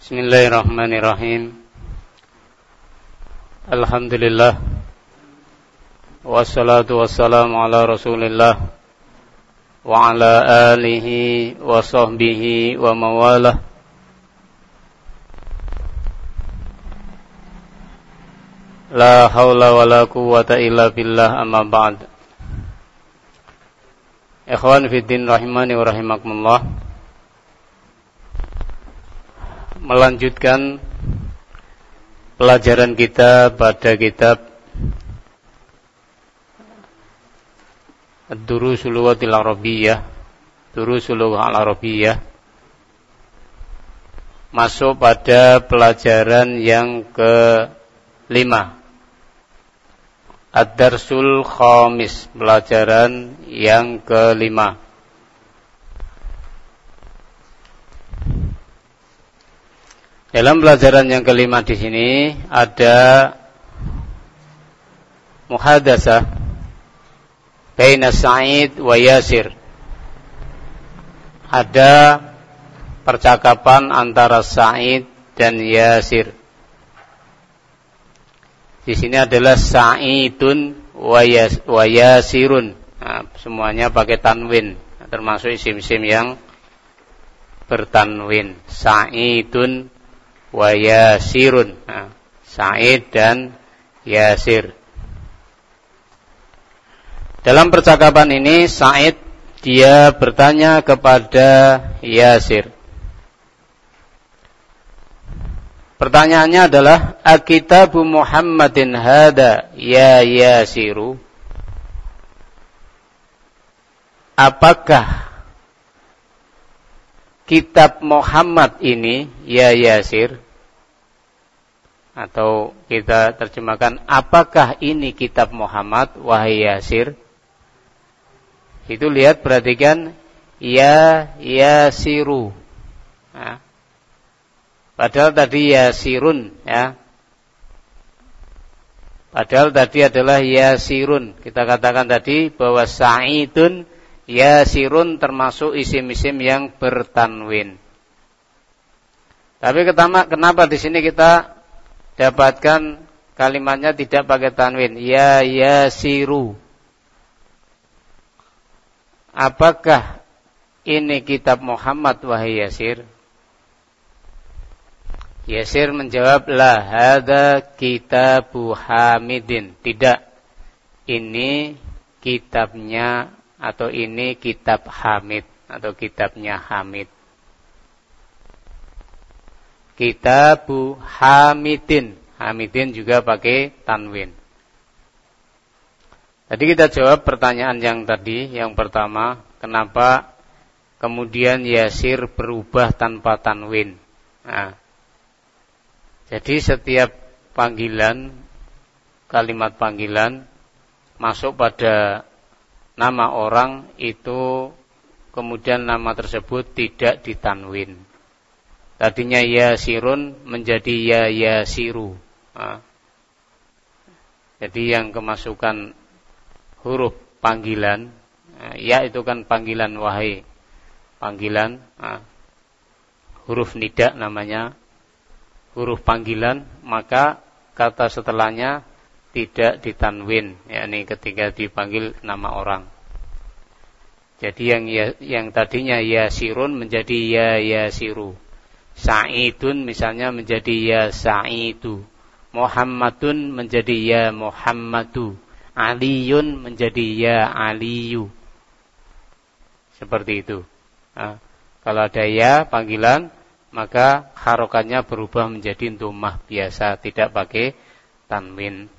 Bismillahirrahmanirrahim. Alhamdulillah. Wassalatu wassalamu ala Rasulillah wa ala alihi wa sahbihi wa mawalah. La haula wa la quwwata illa billah, amma ba'd. Ikhwan fiddin rahimani wa rahimakumullah. Melanjutkan pelajaran kita pada kitab Ad-Durusul Lughatil Arabiyyah, Durusul Lughah Al-Arabiyyah. Masuk pada pelajaran yang ke-5, Ad-Darsul Khamis, pelajaran yang ke-5. Dalam pelajaran yang ke-5 di sini ada muhadasah baina Sa'id wa Yasir. Ada percakapan antara Sa'id dan Yasir. Di sini adalah Sa'idun wa Yasirun. Nah, semuanya pakai tanwin, termasuk isim-isim yang bertanwin. Sa'idun wa Yasirun. Nah, Sa'id dan Yasir. Dalam percakapan ini Sa'id dia bertanya kepada Yasir. Pertanyaannya adalah, Akitabu Muhammadin hada ya Yasiru? Apakah kitab Muhammad ini ya Yasir? Atau kita terjemahkan, apakah ini kitab Muhammad wahai Yasir? Itu lihat, perhatikan, ya Yasiru. Nah, padahal tadi Yasirun, ya. Padahal tadi adalah Yasirun. Kita katakan tadi bahwa Sa'idun Yasirun termasuk isim-isim yang bertanwin. Tapi kenapa di sini kita dapatkan kalimatnya tidak pakai tanwin? Ya Yasiru. Apakah ini kitab Muhammad wahai Yasir? Yasir menjawab, la hada kitabu Hamidin. Tidak, ini kitabnya atau ini kitab Hamid atau kitabnya Hamid. Kitabu Hamidin. Hamidin juga pakai tanwin. Tadi kita jawab pertanyaan yang tadi, yang pertama, kenapa kemudian Yasir berubah tanpa tanwin? Nah, jadi setiap panggilan, kalimat panggilan masuk pada nama orang itu, kemudian nama tersebut tidak ditanwin. Tadinya Yasirun menjadi ya Yasiru. Nah, jadi yang kemasukan huruf panggilan, ya itu kan panggilan wahai, panggilan, huruf nida namanya, huruf panggilan, maka kata setelahnya tidak ditanwin, yakni ketika dipanggil nama orang. Jadi yang tadinya Yasirun menjadi ya Yasiru. Sa'idun misalnya menjadi ya Sa'idu. Muhammadun menjadi ya Muhammadu. Aliyun menjadi ya Aliyu. Seperti itu. Nah, kalau ada ya panggilan, maka harokatnya berubah menjadi dhammah biasa, tidak pakai tanwin.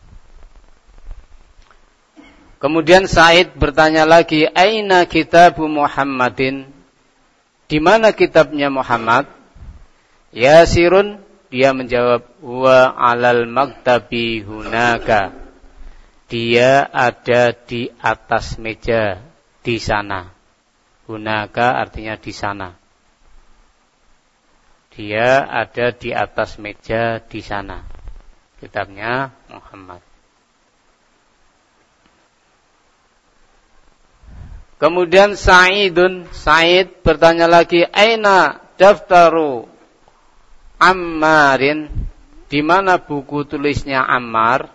Kemudian Sa'id bertanya lagi, aina kitabu Muhammadin? Di mana kitabnya Muhammad? Yasirun, dia menjawab, wa alal maktabi hunaka. Dia ada di atas meja di sana. Hunaka artinya di sana. Dia ada di atas meja di sana. Kitabnya Muhammad. Kemudian Sa'id bertanya lagi, aina daftaru Ammarin, di mana buku tulisnya Ammar.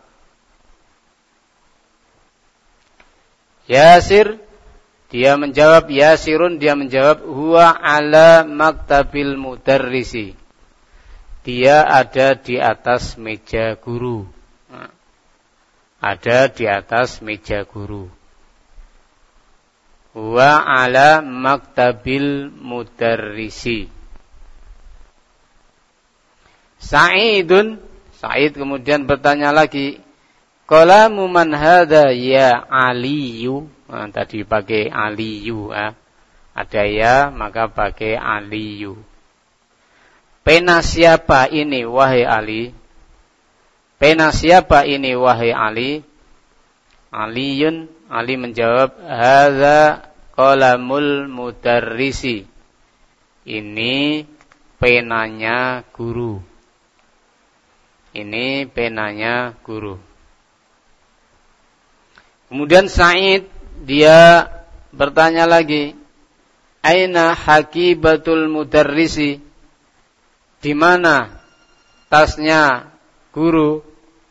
Yasir, dia menjawab, Yasirun, dia menjawab, huwa ala maktabil mudarrisi, dia ada di atas meja guru. Ada di atas meja guru. Huwa ala maktabil mudarrisi. Sa'idun, Sa'id kemudian bertanya lagi, qalamu man hadha ya Aliyu. Tadi pakai Aliyu, ada ya maka pakai Aliyu. Pena siapa ini wahai Ali? Pena siapa ini wahai Ali? Aliyun, Ali menjawab, hadza qalamul mudarrisi, ini penanya guru. Ini penanya guru. Kemudian Sa'id, dia bertanya lagi, aina hakibatul mudarrisi, di mana tasnya guru?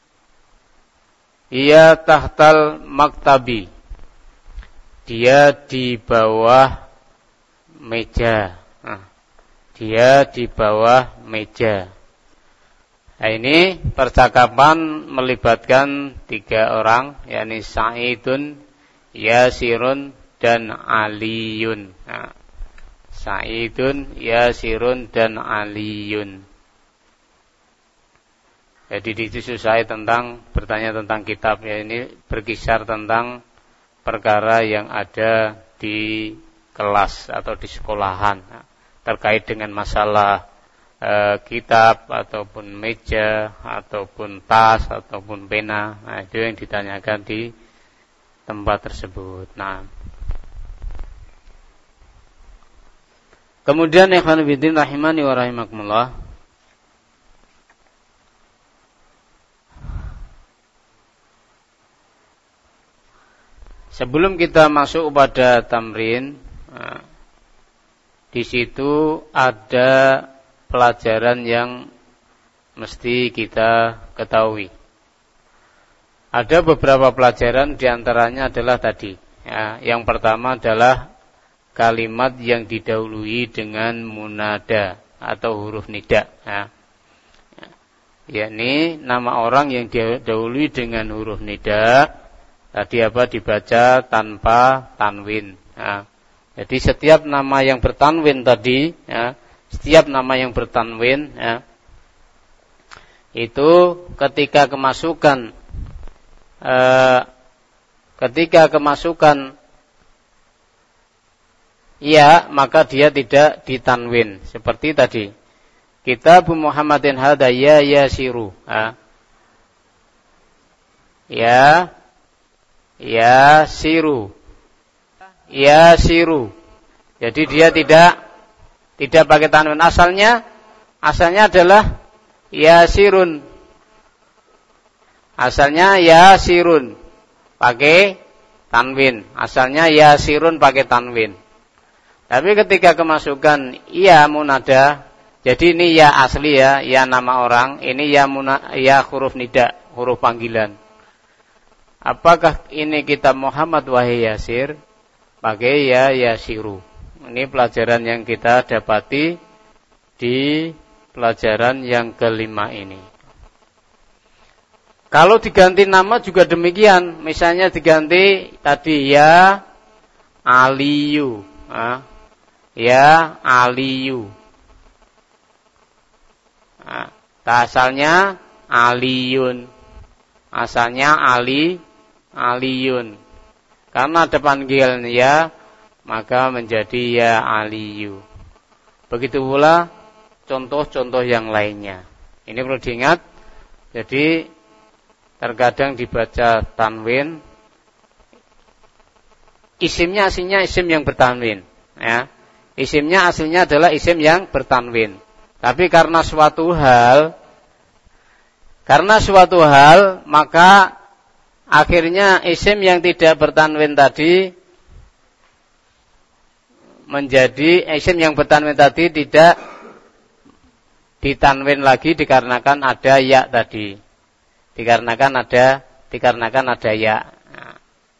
Ia tahtal maktabi, dia di bawah meja. Dia di bawah meja. Nah, ini percakapan melibatkan 3 orang, yakni Sa'idun, Yasirun, dan Aliyun. Sa'idun, Yasirun, dan Aliyun. Jadi disusai tentang, bertanya tentang kitab, ya, ini berkisar tentang perkara yang ada di kelas atau di sekolahan, terkait dengan masalah kitab ataupun meja ataupun tas ataupun pena. Nah, itu yang ditanyakan di tempat tersebut. Nah, kemudian ikhwan fillah rahimani wa rahimakumullah, sebelum kita masuk pada tamrin, di situ ada pelajaran yang mesti kita ketahui. Ada beberapa pelajaran, diantaranya adalah tadi. Ya, yang pertama adalah kalimat yang didahului dengan munada atau huruf nida. Ya. Yakni nama orang yang didahului dengan huruf nida, tadi apa, dibaca tanpa tanwin. Ya. Jadi setiap nama yang bertanwin tadi, ya, setiap nama yang bertanwin, ya, itu ketika kemasukan ya, maka dia tidak ditanwin. Seperti tadi, Kitab Muhammadin hada ya Yasiru, ya Yasiru, Yasiru. Jadi dia tidak pakai tanwin. Asalnya adalah Yasirun. Asalnya Yasirun pakai tanwin. Asalnya Yasirun pakai tanwin. Tapi ketika kemasukan ya munada, jadi ini ya asli, ya nama orang, ini ya huruf nida, huruf panggilan. Apakah ini kitab Muhammad wahai Yasir? Pakai ya Yasiru. Ini pelajaran yang kita dapati di pelajaran yang kelima ini. Kalau diganti nama juga demikian. Misalnya diganti tadi ya Aliyu, ya Aliyu. Asalnya Aliyun, asalnya Aliyun. Karena ada panggilan ya, maka menjadi ya Aliyu. Begitu pula contoh-contoh yang lainnya. Ini perlu diingat. Jadi terkadang dibaca tanwin, isimnya aslinya isim yang bertanwin, ya. Isimnya aslinya adalah isim yang bertanwin. Tapi karena suatu hal maka akhirnya isim yang tidak bertanwin tadi menjadi isim yang bertanwin tadi tidak ditanwin lagi dikarenakan ada ya tadi. Dikarenakan ada ya. Nah.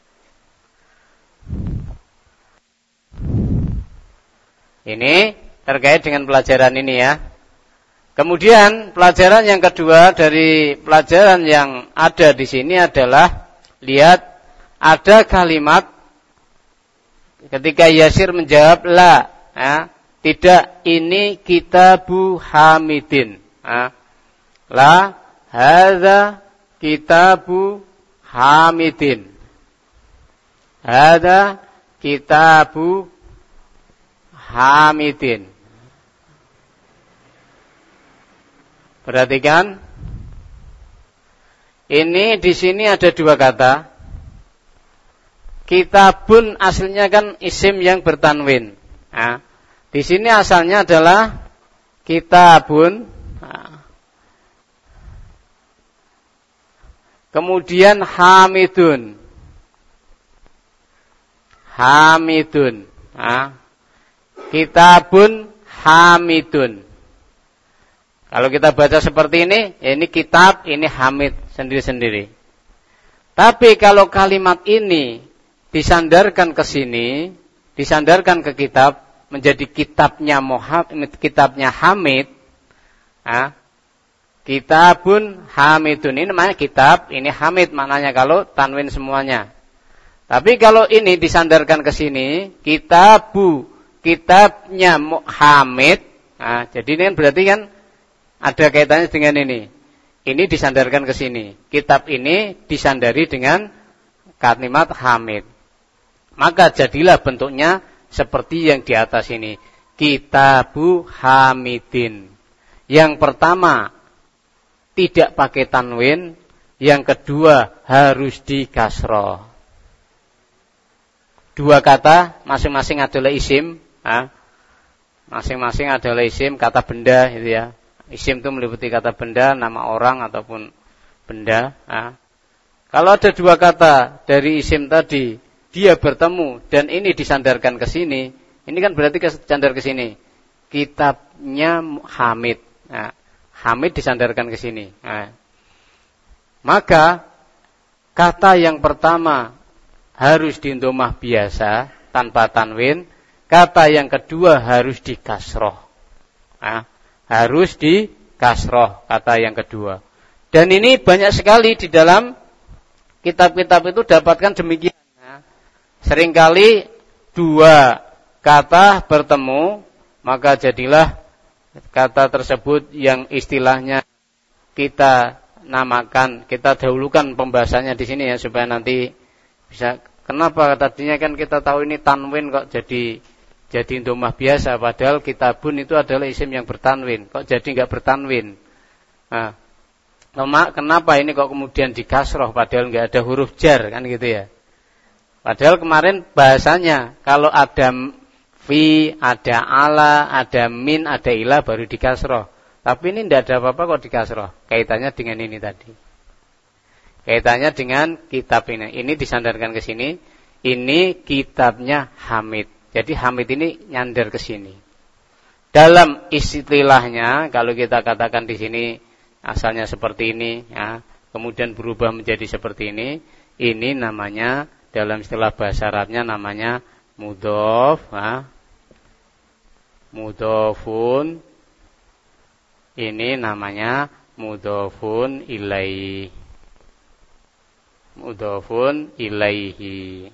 Ini terkait dengan pelajaran ini ya. Kemudian pelajaran yang kedua dari pelajaran yang ada di sini adalah lihat ada kalimat ketika Yasir menjawab la, ya, tidak, ini kitabu Hamidin. Ya. La hadza kitabu Hamidin. Hadza kitabu Hamidin. Perhatikan, ini di sini ada dua kata. Kitabun aslinya kan isim yang bertanwin. Nah, di sini asalnya adalah kitabun. Nah, kemudian hamidun. Hamidun. Nah, kitabun hamidun. Kalau kita baca seperti ini, ya ini kitab, ini hamid sendiri-sendiri. Tapi kalau kalimat ini disandarkan ke sini, disandarkan ke kitab, menjadi kitabnya Muhammad, kitabnya Hamid. Nah, kitabun hamidun, ini namanya kitab, ini hamid maknanya kalau tanwin semuanya. Tapi kalau ini disandarkan ke sini, kitabu, kitabnya Hamid. Nah, jadi ini kan berarti kan ada kaitannya dengan ini. Ini disandarkan ke sini. Kitab ini disandari dengan kalimat Hamid. Maka jadilah bentuknya seperti yang di atas ini. Kitabu Hamidin. Yang pertama tidak pakai tanwin. Yang kedua harus di kasroh. Dua kata masing-masing adalah isim. Masing-masing adalah isim, kata benda gitu ya. Isim itu meliputi kata benda, nama orang ataupun benda. Nah, kalau ada dua kata dari isim tadi, dia bertemu dan ini disandarkan ke sini, ini kan berarti disandar ke sini. Kitabnya Hamid. Nah, Hamid disandarkan ke sini. Nah, maka kata yang pertama harus dindomah biasa tanpa tanwin. Kata yang kedua harus di kasroh. Nah, harus di kasroh kata yang kedua. Dan ini banyak sekali di dalam kitab-kitab itu dapatkan demikian. Nah, seringkali dua kata bertemu, maka jadilah kata tersebut yang istilahnya kita namakan, kita dahulukan pembahasannya di sini ya supaya nanti bisa. Kenapa tadinya kan kita tahu ini tanwin kok jadi domah biasa, padahal kitabun itu adalah isim yang bertanwin. Kok jadi enggak bertanwin? Nah, kenapa ini kok kemudian di kasroh padahal enggak ada huruf jar kan gitu ya? Padahal kemarin bahasanya kalau ada fi, ada ala, ada min, ada ila baru di kasroh. Tapi ini enggak ada apa-apa kok di kasroh. Kaitannya dengan ini tadi. Kaitannya dengan kitab ini. Ini disandarkan ke sini. Ini kitabnya Hamid. Jadi Hamid ini nyandar ke sini. Dalam istilahnya, kalau kita katakan di sini asalnya seperti ini, ya, kemudian berubah menjadi seperti ini namanya dalam istilah bahasa Arabnya namanya mudhof, ya. Mudhofun. Ini namanya mudhofun ilaihi. Mudhofun ilaihi.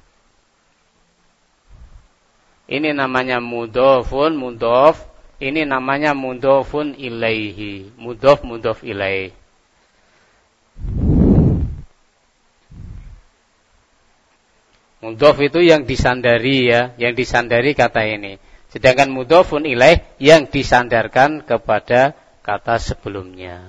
Ini namanya mudhofun, mudhof. Ini namanya mudhofun ilaihi. Mudhof, mudhof ilaihi. Mudhof itu yang disandari ya, yang disandari kata ini. Sedangkan mudhofun ilaihi yang disandarkan kepada kata sebelumnya.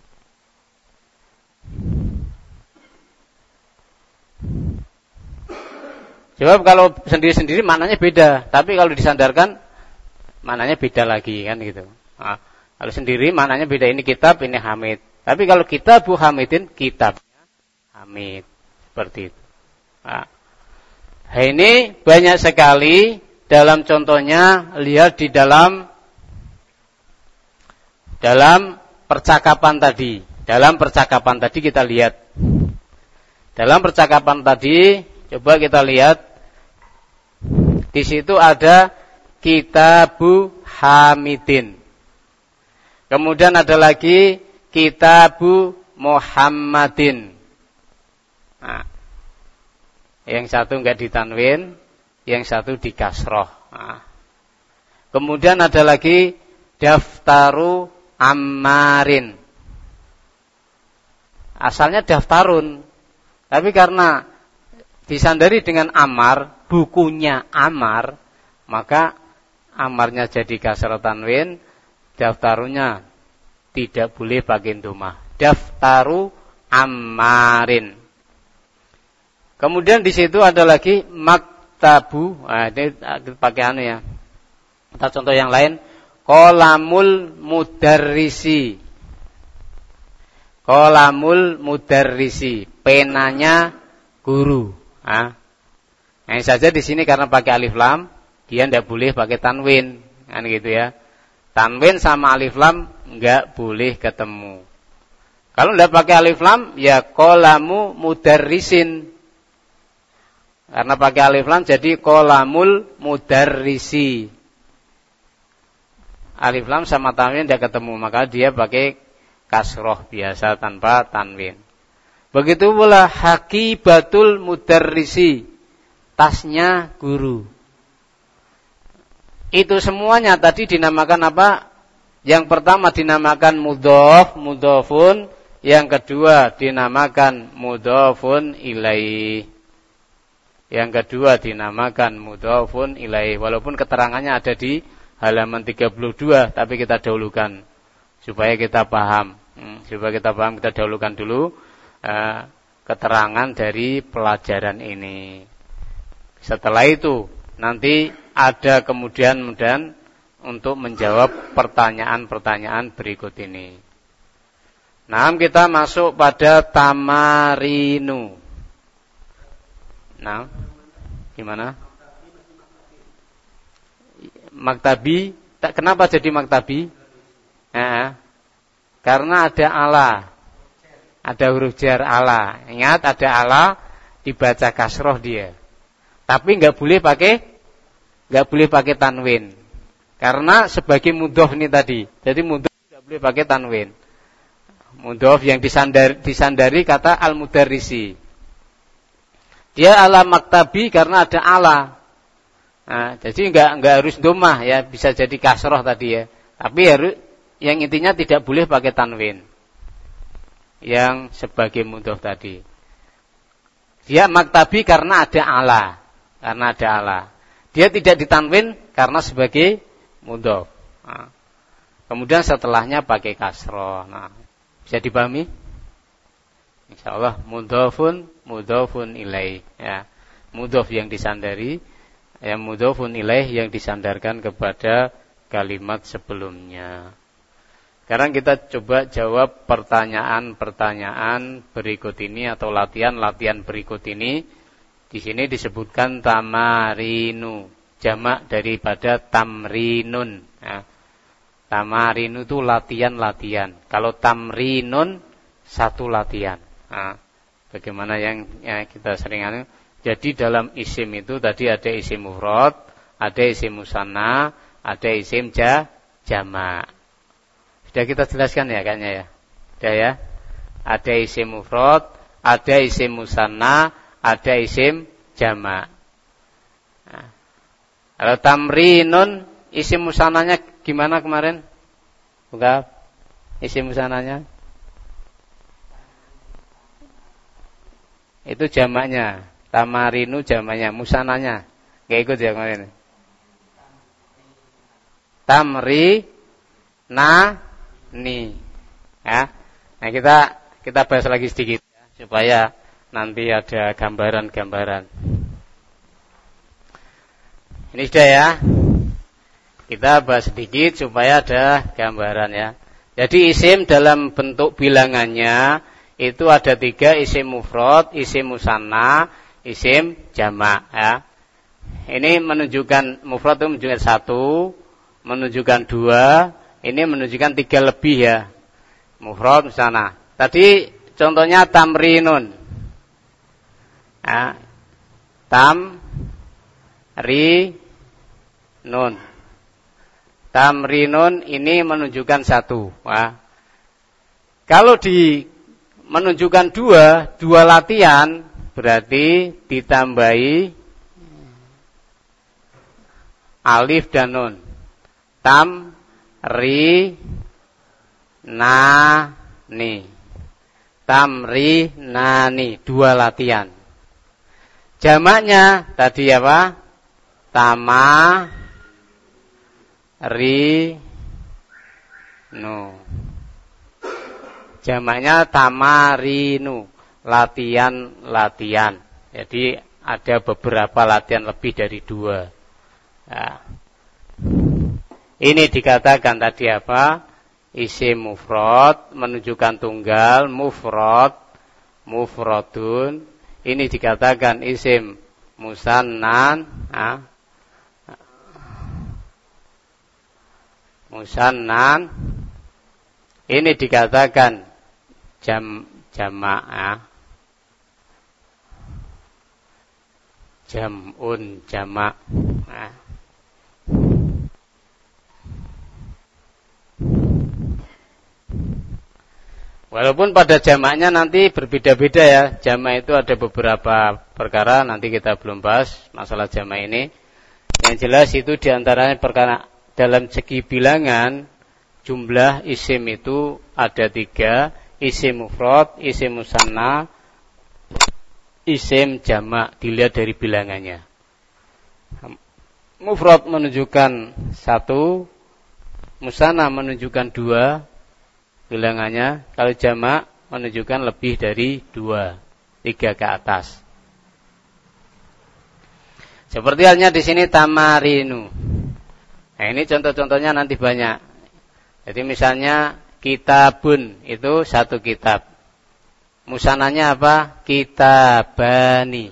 Sebab kalau sendiri-sendiri maknanya beda, tapi kalau disandarkan maknanya beda lagi kan gitu. Nah, kalau sendiri maknanya beda, ini kitab, ini Hamid. Tapi kalau kitabu Hamidin, kitabnya Hamid. Seperti itu. Nah, ini banyak sekali dalam contohnya, lihat di dalam dalam percakapan tadi. Dalam percakapan tadi kita lihat. Dalam percakapan tadi coba kita lihat. Di situ ada Kitabu Hamidin. Kemudian ada lagi Kitabu Muhammadin. Nah, yang satu enggak ditanwin, yang satu dikasroh. Nah, kemudian ada lagi Daftaru Ammarin. Asalnya Daftarun, tapi karena disandari dengan Ammar, bukunya Ammar, maka Ammarnya jadi kasroh tanwin, Daftarunya tidak boleh pakai dhammah. Daftaru Ammarin. Kemudian di situ ada lagi Maktabu. Nah, ini pakai anu ya. Kita contoh yang lain. Qalamul Mudarrisi. Qalamul Mudarrisi. Penanya guru. Nah, yang saja di sini karena pakai alif lam, dia tidak boleh pakai tanwin. Kan gitu ya. Tanwin sama alif lam enggak boleh ketemu. Kalau tidak pakai alif lam, ya qalamu mudarrisin. Karena pakai alif lam jadi qalamul mudarrisi. Alif lam sama tanwin tidak ketemu, maka dia pakai kasroh biasa tanpa tanwin. Begitu pula hakibatul mudarrisi, tasnya guru. Itu semuanya tadi dinamakan apa? Yang pertama dinamakan mudhof, mudhofun. Yang kedua dinamakan mudhofun ilaih. Yang kedua dinamakan mudhofun ilaih. Walaupun keterangannya ada di halaman 32, tapi kita dahulukan supaya kita paham. Kita dahulukan dulu keterangan dari pelajaran ini. Setelah itu nanti ada kemudian untuk menjawab pertanyaan-pertanyaan berikut ini. Nah, kita masuk pada tamarinu. Nah, gimana? Maktabi, kenapa jadi maktabi? Karena ada ala, ada huruf jar ala. Ingat ada ala, dibaca kasroh dia. Tapi nggak boleh pakai tanwin. Karena sebagai mudhof ini tadi. Jadi mudhof nggak boleh pakai tanwin. Mudhof yang disandari kata al-mudarrisi. Dia ala maktabi karena ada ala. Nah, jadi enggak harus dhammah ya, bisa jadi kasroh tadi ya. Tapi harus yang intinya tidak boleh pakai tanwin. Yang sebagai mudhof tadi. Dia maktabi karena ada ala. Dia tidak ditanwin karena sebagai mudhof. Nah, kemudian setelahnya pakai kasroh. Nah, bisa dipahami? Insyaallah mudhofun ilaih ya. Mudhof yang disandari, ya mudhofun ilaih yang disandarkan kepada kalimat sebelumnya. Sekarang kita coba jawab pertanyaan-pertanyaan berikut ini atau latihan-latihan berikut ini. Di sini disebutkan tamarinu, jamak daripada tamrinun ya. Tamarinu itu latihan-latihan. Kalau tamrinun satu latihan. Nah, bagaimana yang kita sering anu. Jadi dalam isim itu tadi ada isim mufrad, ada isim musanna, ada isim jamak. Sudah kita jelaskan ya kayaknya ya. Sudah ya. Ada isim mufrad, ada isim musanna, ada isim jamak. Nah, kalau tamrinun isim musannanya gimana kemarin? Bukan isim musannanya? Itu jamaknya. Tamarinu jamaknya, musananya. Enggak ikut ya kemarin. Tamri na ni. Ya. Nah, kita bahas lagi sedikit ya, supaya nanti ada gambaran-gambaran. Ini sudah ya. Kita bahas sedikit supaya ada gambaran ya. Jadi isim dalam bentuk bilangannya itu ada 3, isim mufrad, isim musanna, isim jamak ya. Ini menunjukkan mufrad itu menunjukkan 1, menunjukkan 2, Ini menunjukkan 3 lebih ya. Mufrad sana. Tadi contohnya tamrinun. Ya. Tamrinun. Tamrinun ini menunjukkan 1. Wah. Kalau menunjukkan 2 latihan, berarti ditambahi alif dan nun. Tamrinani. Tamrinani, 2 latihan. Jamaknya tadi apa? Tamarinu. Jamaknya tamarinu, latihan-latihan. Jadi ada beberapa latihan lebih dari 2. Nah, ini dikatakan tadi apa? Isim mufrad menunjukkan tunggal, mufradun. Ini dikatakan isim musannan, musannan. Ini dikatakan jamak, jam'un jamak. Walaupun pada jamaknya nanti berbeda-beda ya. Jamak itu ada beberapa perkara, nanti kita belum bahas masalah jamak ini. Yang jelas itu diantaranya perkara dalam segi bilangan, jumlah isim itu ada 3. Isim mufrad, isim musanna, isim jamak, dilihat dari bilangannya. Mufrad menunjukkan 1, musanna menunjukkan 2 bilangannya. Kalau jamak menunjukkan lebih dari 2, 3 ke atas. Seperti halnya di sini tamarinu. Nah, ini contoh-contohnya nanti banyak. Jadi misalnya kitabun itu 1 kitab. Musananya apa? Kitabani.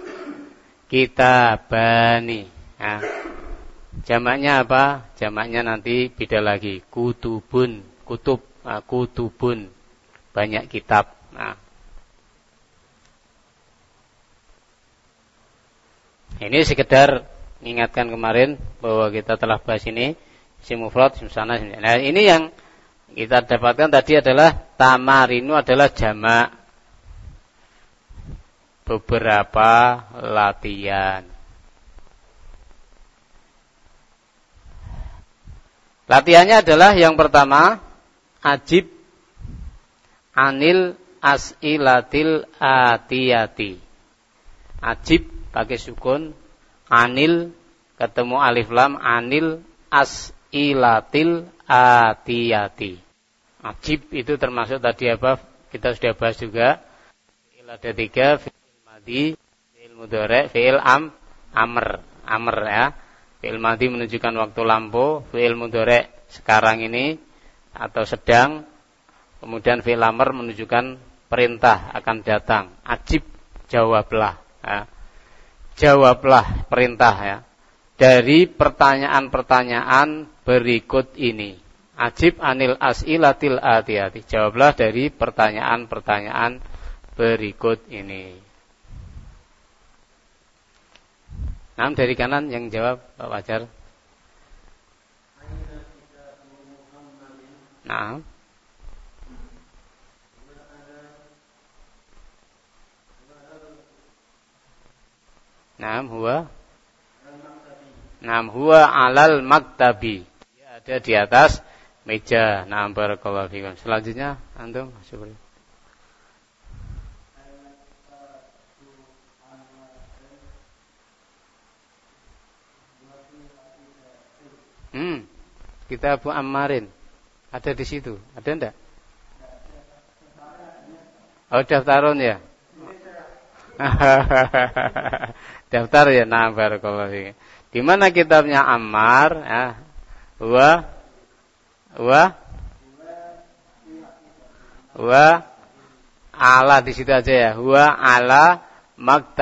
Kitabani. Nah, jamaknya apa? Jamaknya nanti beda lagi. Kutubun. Kutubun. Banyak kitab. Nah, ini sekedar mengingatkan kemarin bahwa kita telah bahas ini. Isim mufrad, isim musanna. Nah, ini yang kita dapatkan tadi adalah tamarinu adalah jamak, beberapa latihan. Latihannya adalah yang pertama, ajib anil as'ilatil atiyati. Ajib pakai sukun, anil ketemu alif lam, anil as'ilatil atiyati. Ajib itu termasuk tadi apa? Kita sudah bahas juga. Fi'il ada 3, fi'il madhi, fi'il mudhari', fi'il amr ya. Fi'il madhi menunjukkan waktu lampau, fi'il mudhari' sekarang ini atau sedang. Kemudian fi'il amr menunjukkan perintah akan datang. Ajib, jawablah ya. Jawablah perintah ya. Dari pertanyaan-pertanyaan berikut ini. Ajib anil as'ilatil atiyati. Jawablah dari pertanyaan-pertanyaan berikut ini. Nah, dari kanan yang jawab Pak Fajar. Nah. Huwa alal maktabi. Dia ada di atas meja. Naam barakallahu fikum. Selanjutnya antum coba. Kita Abu Ammarin ada di situ. Ada enggak? Oh, daftarun ya. Daftar ya. Naam barakallahu fikum. Di mana kitabnya Ammar ya? Wa ala di situ aja ya. Wa ala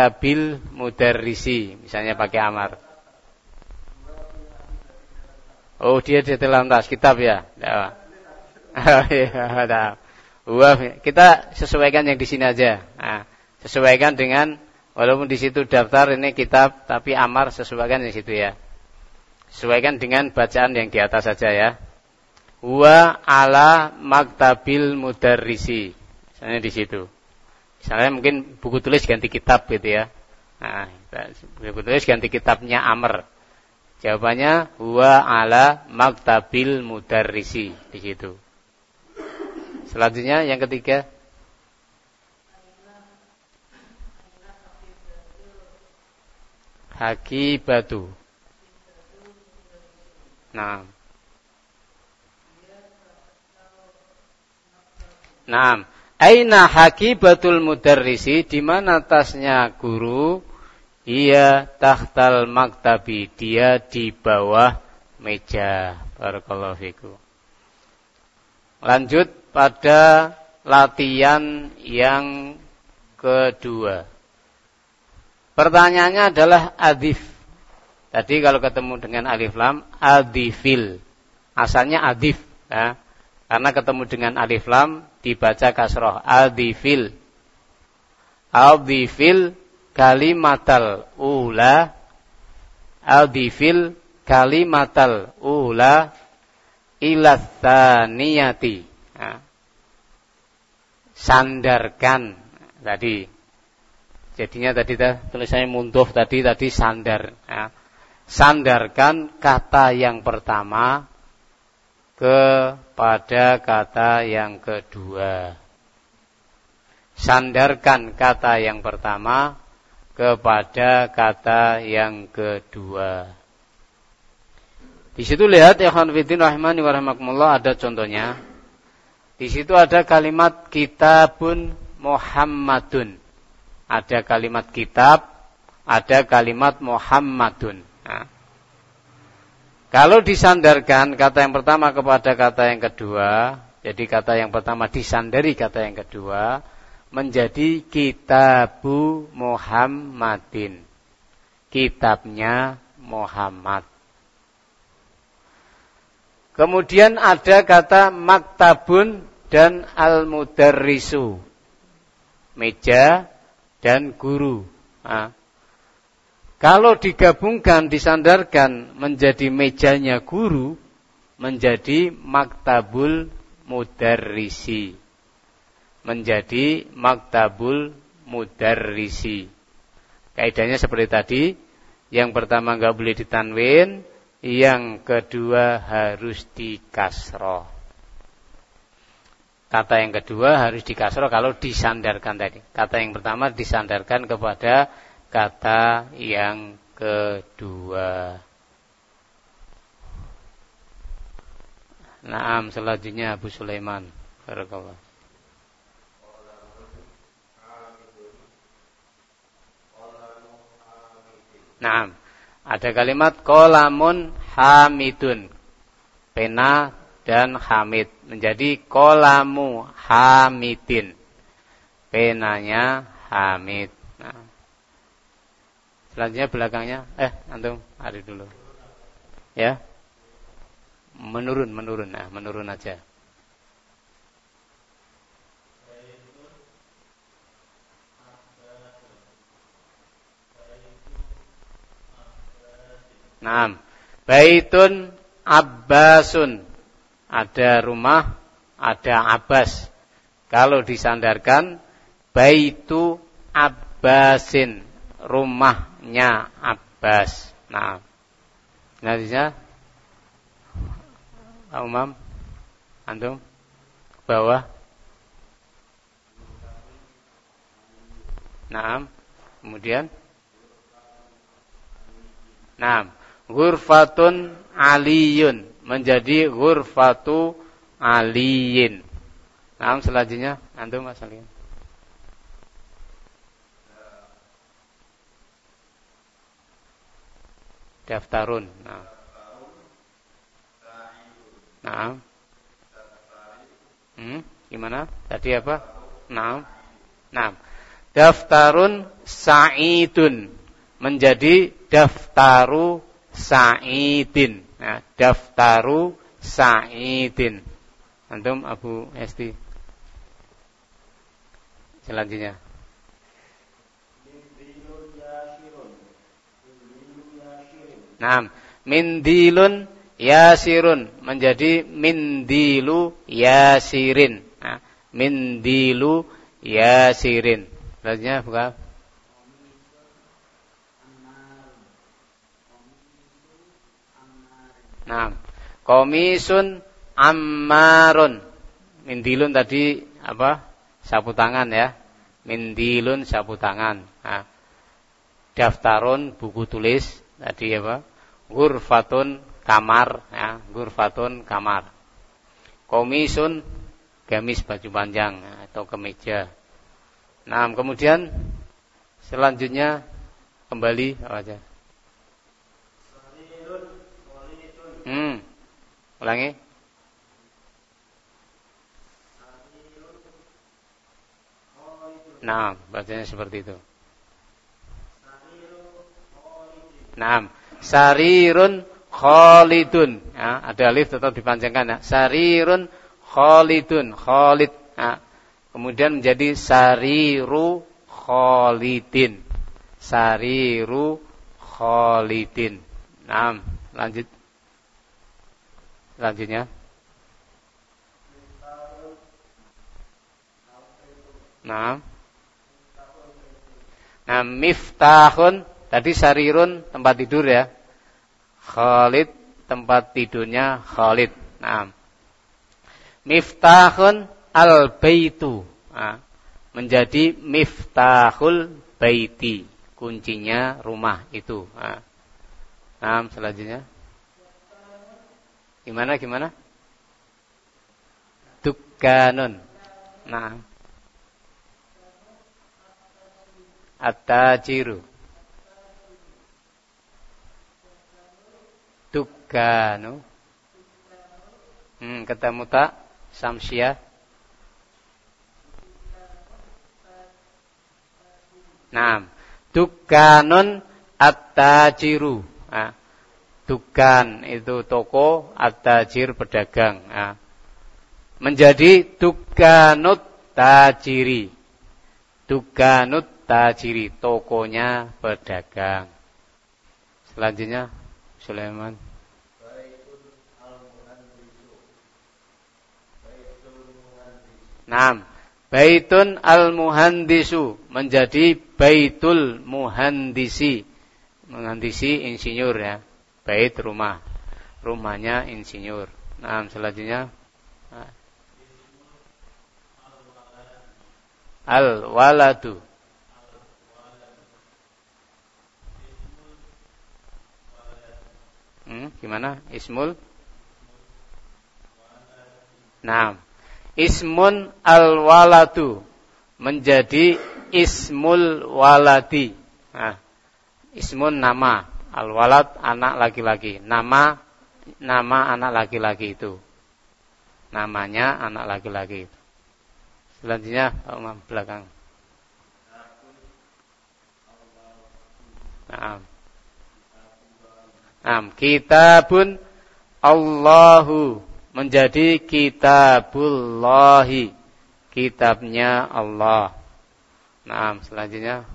maktabil mudarrisi. Misalnya pakai Ammar. Oh, dia di dalam tas kitab ya. Ya. Kita sesuaikan yang di sini aja. Nah, sesuaikan dengan walaupun di situ daftar ini kitab, tapi amar sesuaikan di situ ya. Sesuaikan dengan bacaan yang di atas saja ya. Wa ala maktabil mudarrisi. Misalnya di situ. Misalnya mungkin buku tulis ganti kitab gitu ya. Nah, buku tulis ganti kitabnya amr. Jawabannya huwa ala maktabil mudarrisi di situ. Selanjutnya yang ketiga. Hakibatu. Nah. Naam. Aina hakibatul mudarrisi, di mana tasnya guru? Ia tahtal maktabi, dia di bawah meja. Barakallahu fikum. Lanjut pada latihan yang kedua. Pertanyaannya adalah adif. Tadi kalau ketemu dengan alif lam, adifil. Asalnya adif ya. Karena ketemu dengan alif lam dibaca kasroh. Adifil. Adifil kalimatal ula. Adifil kalimatal ula ila tsaniyati. Ya. Sandarkan tadi. Jadinya tadi tulisannya munduh tadi sandar. Ya. Sandarkan kata yang pertama kepada kata yang kedua. Sandarkan kata yang pertama kepada kata yang kedua. Di situ lihat ya ikhwan fillah rahimani wa rahimakumullah, ada contohnya. Di situ ada kalimat kitabun Muhammadun. Ada kalimat kitab, ada kalimat Muhammadun. Nah, kalau disandarkan kata yang pertama kepada kata yang kedua, jadi kata yang pertama disandari kata yang kedua, menjadi kitabu Muhammadin. Kitabnya Muhammad. Kemudian ada kata maktabun dan al-mudarrisu. Meja dan guru. Nah, kalau digabungkan, disandarkan menjadi mejanya guru, menjadi maktabul mudarrisi. Menjadi maktabul mudarrisi. Kaidahnya seperti tadi, yang pertama enggak boleh ditanwin, yang kedua harus dikasroh. Kata yang kedua harus dikasroh kalau disandarkan tadi. Kata yang pertama disandarkan kepada kata yang kedua. Naam, selanjutnya Abu Sulaiman. Barakallah. Naam. Ada kalimat qalamun hamidun. Pena dan hamid menjadi qalamu hamidin. Penanya hamid. Nah. Selanjutnya belakangnya, antum hari dulu. Ya. Menurun. Nah, menurun aja. Naam. Baitun Abbasun. Ada rumah, ada Abbas. Kalau disandarkan baitu Abbasin, rumahnya Abbas. Nah, nantinya Pak Umam, antum bawah. Naam. Kemudian naam, ghurfatun aliyun menjadi ghurfatu aliyin. Naam, selanjutnya antum Mas Alim. Daftarun. Naam. Gimana? Tadi apa? Naam. Daftarun sa'idun menjadi daftaru sa'idin. Nah, daftaru Sa'idin. Antum Abu Esti. Selanjutnya. Nah, mindilun yasirun menjadi mindilu yasirin. Nah, mindilu yasirin. Selanjutnya buka. Nah, komisun ammarun. Mindilun tadi apa? Sapu tangan ya. Mindilun sapu tangan. Nah, daftarun buku tulis. Tadi apa? Ghurfatun kamar ya, ghurfatun kamar. Komisun gamis baju panjang atau kemeja. Nah, kemudian selanjutnya kembali apa aja? Ulangi. Nah, bacanya seperti itu. Nah, sarirun khalidun. Ya, ada alif tetap dipanjangkan ya. Sarirun khalidun, khalid. Ya. Kemudian menjadi sariru khalidin. Sariru khalidin. Nah, lanjut. Selanjutnya. Nah, miftahun. Tadi sarirun tempat tidur ya. Khalid tempat tidurnya Khalid. Nah, miftahun al-baitu. Nah, menjadi miftahul baiti. Kuncinya rumah itu. Nah, selanjutnya. Gimana? Dukkanun. Nah, at-tajiru. Dukkanu. Ketemu tak? Samsyah. Nah, dukkanun at-tajiru. Nah, dukkan itu toko, at-tajir pedagang. Nah, menjadi dukkanut tajiri. Dukkanut tajiri, tokonya pedagang. Selanjutnya Sulaiman. Naam, baitun al-muhandisu menjadi baitul muhandisi. Menghandisi insinyur ya. Bait rumah. Rumahnya insinyur. Naam, selanjutnya al-waladu. Gimana? Ismul? Nah, ismun al-waladu menjadi ismul waladi. Nah, ismun nama, al-walad anak laki-laki. Nama anak laki-laki itu. Namanya anak laki-laki itu. Selanjutnya belakang. Kitabun Allahu menjadi kitabullahi, kitabnya Allah. Nah, selanjutnya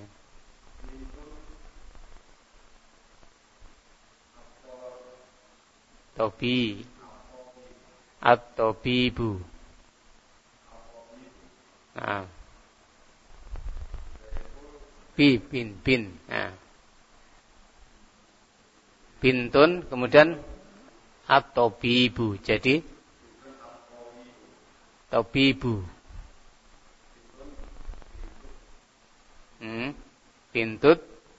tobi at-tobibu. Nah, bin. Nah, bintun kemudian at-tobibu. Jadi tobibu. Bintut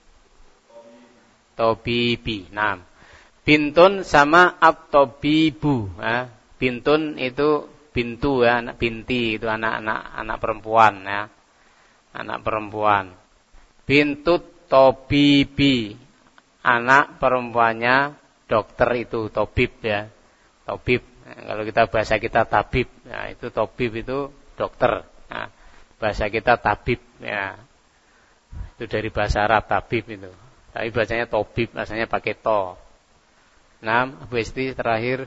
tobibi. Nah, bintun sama at-tobibu. Nah, bintun itu bintu ya, anak binti itu anak perempuan ya. Anak perempuan. Bintut tobibi. Anak perempuannya dokter itu tobib ya. Tobib. Kalau kita bahasa kita tabib. Nah, itu tobib itu dokter. Nah, bahasa kita tabib ya. Itu dari bahasa Arab tabib itu. Tapi bacanya tobib, rasanya pakai to. Nah, Abu Isti terakhir.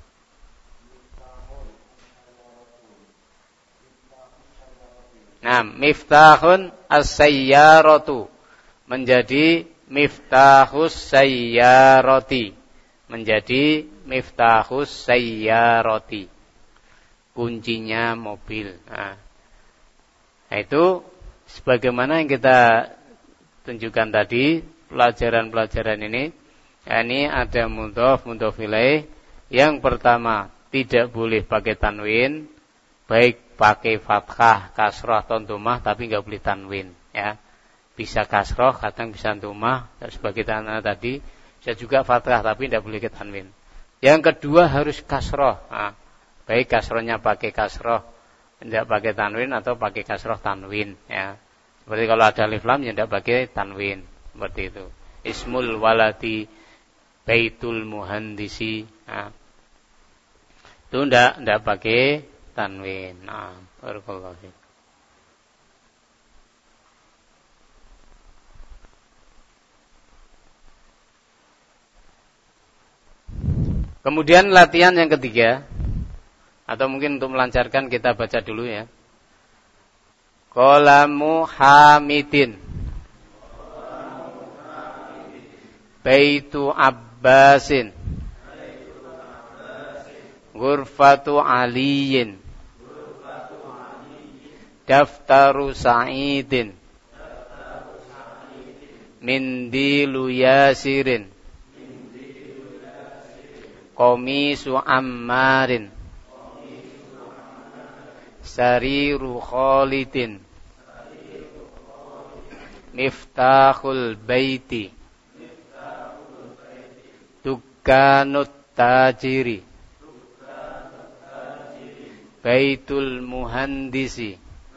Nah, miftahun as-sayyaratu menjadi miftahus sayyarati. Menjadi miftahus sayyarati. Kuncinya mobil. Nah, itu sebagaimana yang kita tunjukkan tadi, pelajaran-pelajaran ini ada mudhof, mudhof ilaih. Yang pertama, tidak boleh pakai tanwin, baik pakai fathah, kasroh atau dhammah, tapi enggak boleh tanwin, ya. Bisa kasroh, kadang bisa dhammah, sebagai tadi, bisa juga fathah, tapi tidak boleh ke tanwin. Yang kedua harus kasroh, nah, baik kasrohnya pakai kasroh, tidak pakai tanwin atau pakai kasroh tanwin, ya. Seperti kalau ada alif lam, ya tidak pakai tanwin, seperti itu. Ismul waladi Baitul Muhandisi, nah, itu tidak pakai tanwin. Nah, barakallahu fiik. Kemudian latihan yang ketiga, atau mungkin untuk melancarkan kita baca dulu ya. Qalamu Hamidin, Baitu Abbasin, Ghurfatu Aliyin, Daftaru Sa'idin, Mindilu Yasirin, Qamisu Ammarin, Sariru Khalidin, Miftahul Baiti, Dukkanut Tajiri, Baitul Muhandisi,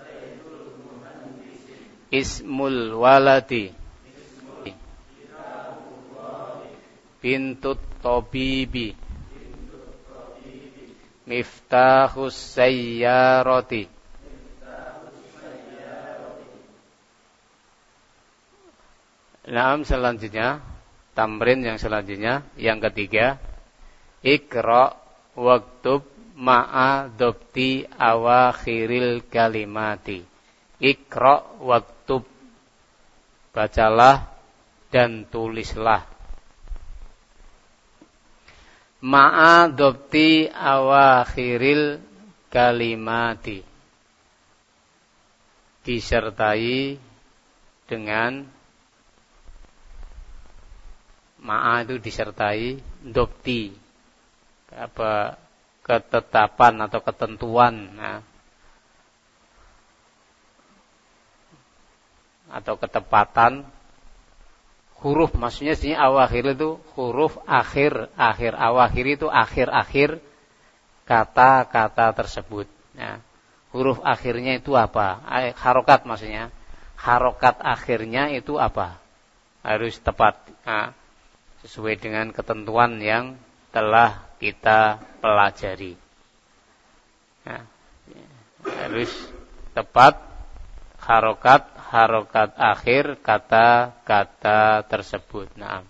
Ismul Waladi, Bintut Tabibi, Miftahus Sayyarati. Nah, selanjutnya tamrin yang selanjutnya, yang ketiga, Iqra waktub ma'a dhabti awakhiril kalimati. Iqra waktub, bacalah dan tulislah. Ma'a dhabti awakhiril kalimati, disertai dengan ma'a itu disertai dhabti, apa, ketetapan atau ketentuan, nah, atau ketepatan huruf, maksudnya sini awakhir itu huruf akhir, awakhir itu akhir kata-kata tersebut. Nah, huruf akhirnya itu apa? Harokat maksudnya. Harokat akhirnya itu apa? Harus tepat, nah, sesuai dengan ketentuan yang telah kita pelajari. Nah, harus tepat harokat akhir kata-kata tersebut. Nah,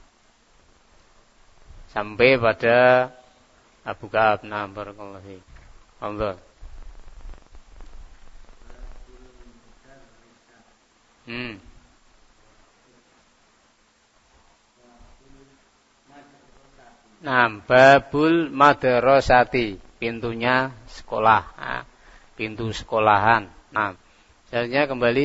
sampai pada Abu Ka'ab. Nah, barakallahu fiik. Allah. Nah, babul madrasati, pintunya sekolah. Nah, pintu sekolahan. Nah, selanjutnya kembali.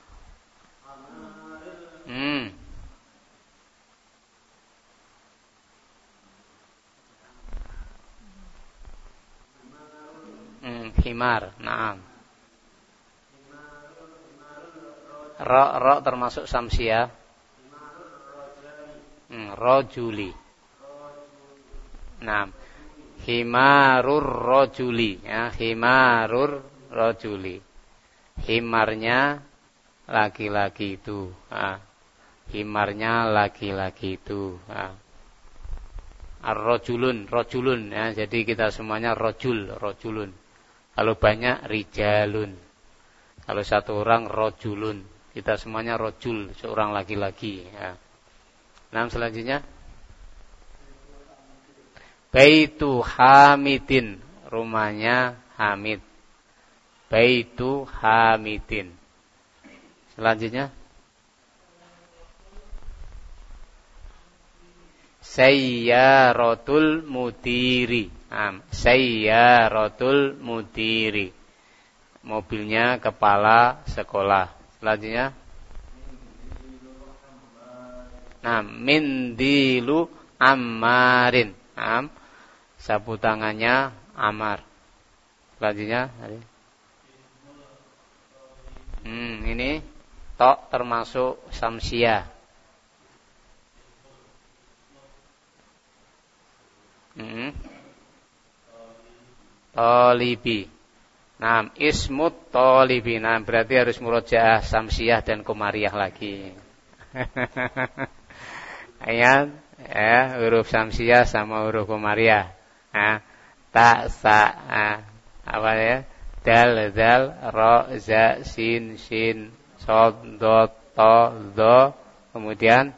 Himar. Naam. Ro termasuk samsia. Rojuli. Naam. Himarur rojuli, ya, himarur rojuli. Himarnya laki-laki itu. Nah, himarnya laki-laki itu. Nah. Ar-rojulun, rojulun, ya, jadi kita semuanya rojulun. Kalau banyak rijalun. Kalau satu orang rojulun. Kita semuanya rojul, seorang laki-laki, ya. Nah, selanjutnya Baitu Hamidin, rumahnya Hamid. Baitu Hamidin. Selanjutnya Sayyaratul mudiri. Sayyaratul mudiri. Mobilnya kepala sekolah. Selanjutnya mindilu Ammarin. Sapu tangannya Ammar. Selanjutnya ini tok termasuk samsiah. Tolibi. Ismut tolibi. Berarti harus murojaah samsiah dan komariah lagi. Ayat huruf samsiah sama huruf komariah. Ta, sa, apa ya? Dal, zal, ro, za, sin, shin, sod, dot, to, do, kemudian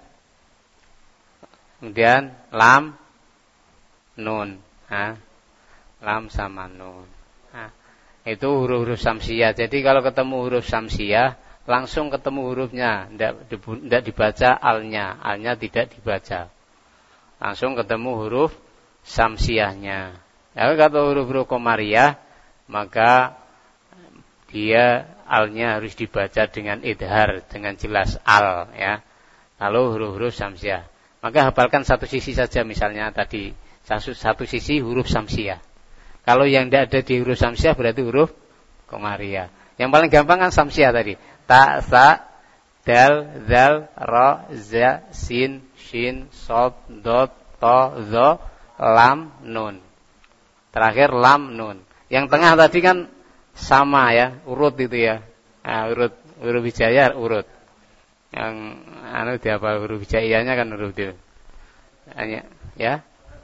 lam, nun. Lam sama nun. Itu huruf-huruf samsiah. Jadi kalau ketemu huruf samsiah, langsung ketemu hurufnya, tidak dibaca alnya. Alnya tidak dibaca. Langsung ketemu huruf samsiahnya. Kalau huruf-huruf komariah, maka dia alnya harus dibaca dengan idhar, dengan jelas al, ya. Lalu huruf-huruf samsiah. Maka hafalkan satu sisi saja, misalnya tadi satu sisi huruf samsiah. Kalau yang tidak ada di huruf samsiah berarti huruf komariah. Yang paling gampang kan samsiah tadi. Ta, sa, dal, zal, ro, za, sin, shin, sod, dot, to, zo, lam, nun. Terakhir lam, nun. Yang tengah tadi kan sama ya, urut itu ya. Urut huruf hijaiyah urut. Yang dihafal huruf hijaiyahnya kan huruf itu. Ya.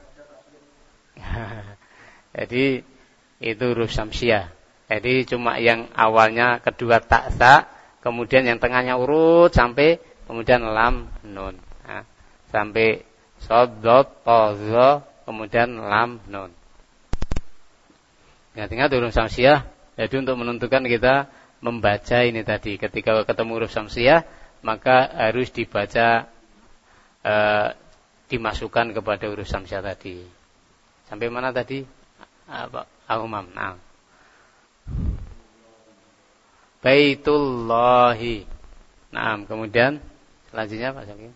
Jadi itu huruf samsiah. Jadi cuma yang awalnya kedua ta, sa, kemudian yang tengahnya urut sampai kemudian lam, nun. Sampai sod, dot, to, zo, kemudian lam, nun. Ingat-ingat huruf samsiah. Jadi untuk menentukan kita membaca ini tadi. Ketika ketemu huruf samsiah, maka harus dibaca, dimasukkan kepada huruf samsiah tadi. Sampai mana tadi? Al-Umam. Baitullahi. Kemudian selanjutnya Pak Syakir.